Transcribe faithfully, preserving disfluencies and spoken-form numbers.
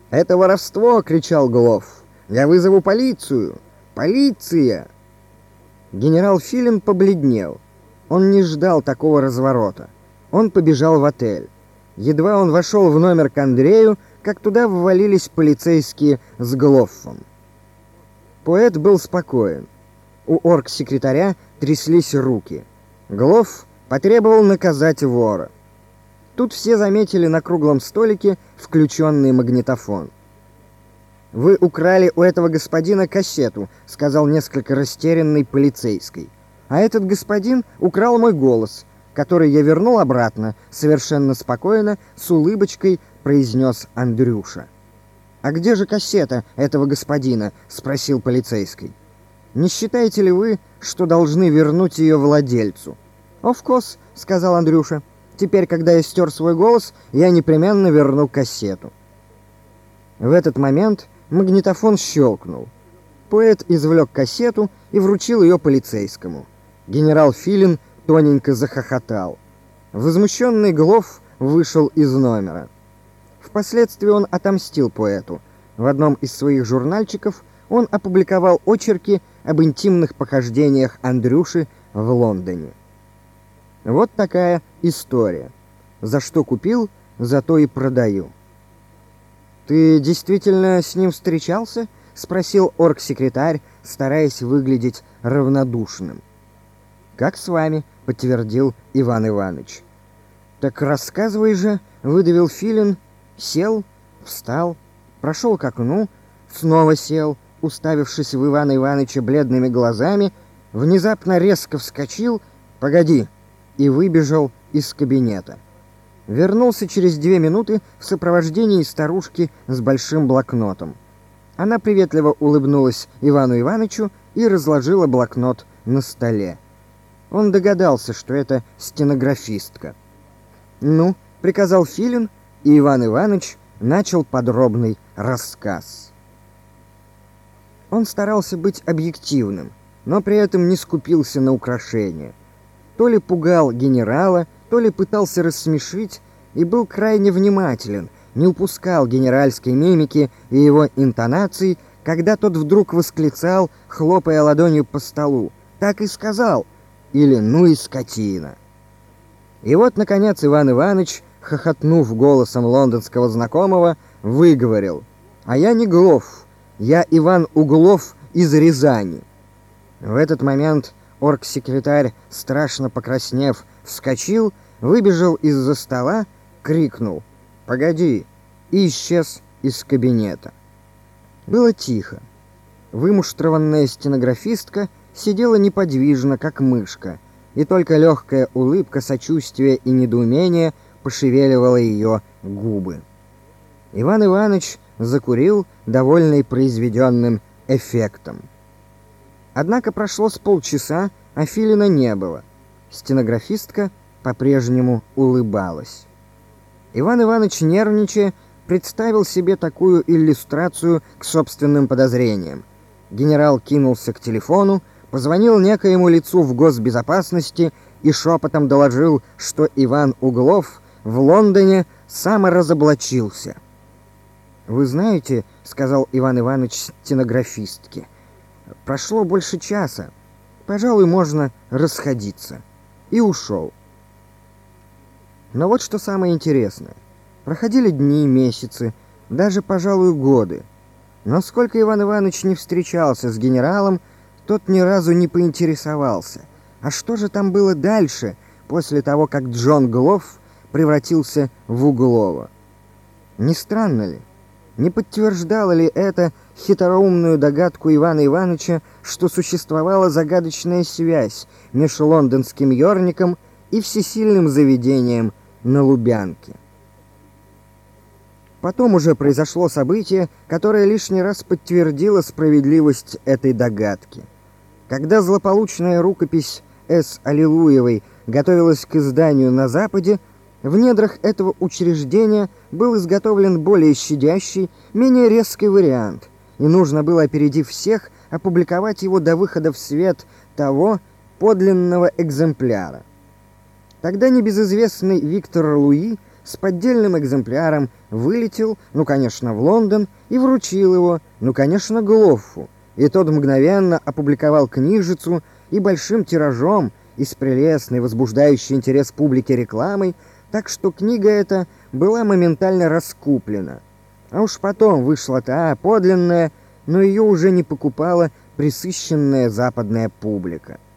«Это воровство!» — кричал Глов. «Я вызову полицию! Полиция!» Генерал Филин побледнел. Он не ждал такого разворота. Он побежал в отель. Едва он вошел в номер к Андрею, как туда ввалились полицейские с Глоффом. Поэт был спокоен. У оргсекретаря тряслись руки. Глофф потребовал наказать вора. Тут все заметили на круглом столике включенный магнитофон. «Вы украли у этого господина кассету», — сказал несколько растерянный полицейский. «А этот господин украл мой голос, который я вернул обратно», — совершенно спокойно, с улыбочкой произнес Андрюша. «А где же кассета этого господина?» — спросил полицейский. «Не считаете ли вы, что должны вернуть ее владельцу?» «Of course», — сказал Андрюша. «Теперь, когда я стер свой голос, я непременно верну кассету». В этот момент магнитофон щелкнул. Поэт извлек кассету и вручил ее полицейскому. Генерал Филин тоненько захохотал. Возмущенный Глофф вышел из номера. Впоследствии он отомстил поэту. В одном из своих журнальчиков он опубликовал очерки об интимных похождениях Андрюши в Лондоне. Вот такая история. За что купил, за то и продаю. «Ты действительно с ним встречался?» — спросил оргсекретарь, стараясь выглядеть равнодушным. «Как с вами», — подтвердил Иван Иванович. «Так рассказывай же», — выдавил Филин, сел, встал, прошел к окну, снова сел, уставившись в Ивана Ивановича бледными глазами, внезапно резко вскочил, «Погоди», и выбежал из кабинета. Вернулся через две минуты в сопровождении старушки с большим блокнотом. Она приветливо улыбнулась Ивану Ивановичу и разложила блокнот на столе. Он догадался, что это стенографистка. «Ну», — приказал Филин, и Иван Иванович начал подробный рассказ. Он старался быть объективным, но при этом не скупился на украшения. То ли пугал генерала, то ли пытался рассмешить, и был крайне внимателен, не упускал генеральской мимики и его интонаций, когда тот вдруг восклицал, хлопая ладонью по столу: «Так и сказал!» или «Ну и скотина!». И вот, наконец, Иван Иванович, хохотнув голосом лондонского знакомого, выговорил: «А я не Глофф, я Иван Углов из Рязани». В этот момент оргсекретарь, страшно покраснев, вскочил, выбежал из-за стола, крикнул: «Погоди!» и исчез из кабинета. Было тихо. Вымуштрованная стенографистка сидела неподвижно, как мышка, и только легкая улыбка сочувствия и недоумения пошевеливала ее губы. Иван Иванович закурил, довольный произведенным эффектом. Однако прошло с полчаса, а Филина не было. Стенографистка по-прежнему улыбалась. Иван Иванович, нервничая, представил себе такую иллюстрацию к собственным подозрениям. Генерал кинулся к телефону, позвонил некоему лицу в госбезопасности и шепотом доложил, что Иван Углов в Лондоне саморазоблачился. «Вы знаете, — сказал Иван Иванович стенографистке, — прошло больше часа. Пожалуй, можно расходиться». И ушел. Но вот что самое интересное. Проходили дни, месяцы, даже, пожалуй, годы. Но сколько Иван Иванович не встречался с генералом, тот ни разу не поинтересовался, а что же там было дальше, после того, как Джон Глофф превратился в Углова. Не странно ли? Не подтверждало ли это хитроумную догадку Ивана Ивановича, что существовала загадочная связь между лондонским ёрником и всесильным заведением на Лубянке? Потом уже произошло событие, которое лишний раз подтвердило справедливость этой догадки. Когда злополучная рукопись С. Аллилуевой готовилась к изданию на Западе, в недрах этого учреждения был изготовлен более щадящий, менее резкий вариант, и нужно было, опередив всех, опубликовать его до выхода в свет того подлинного экземпляра. Тогда небезызвестный Виктор Луи с поддельным экземпляром вылетел, ну, конечно, в Лондон и вручил его, ну, конечно, Гоффу. И тот мгновенно опубликовал книжицу и большим тиражом и с прелестной, возбуждающей интерес публики рекламой, так что книга эта была моментально раскуплена. А уж потом вышла та подлинная, но ее уже не покупала пресыщенная западная публика.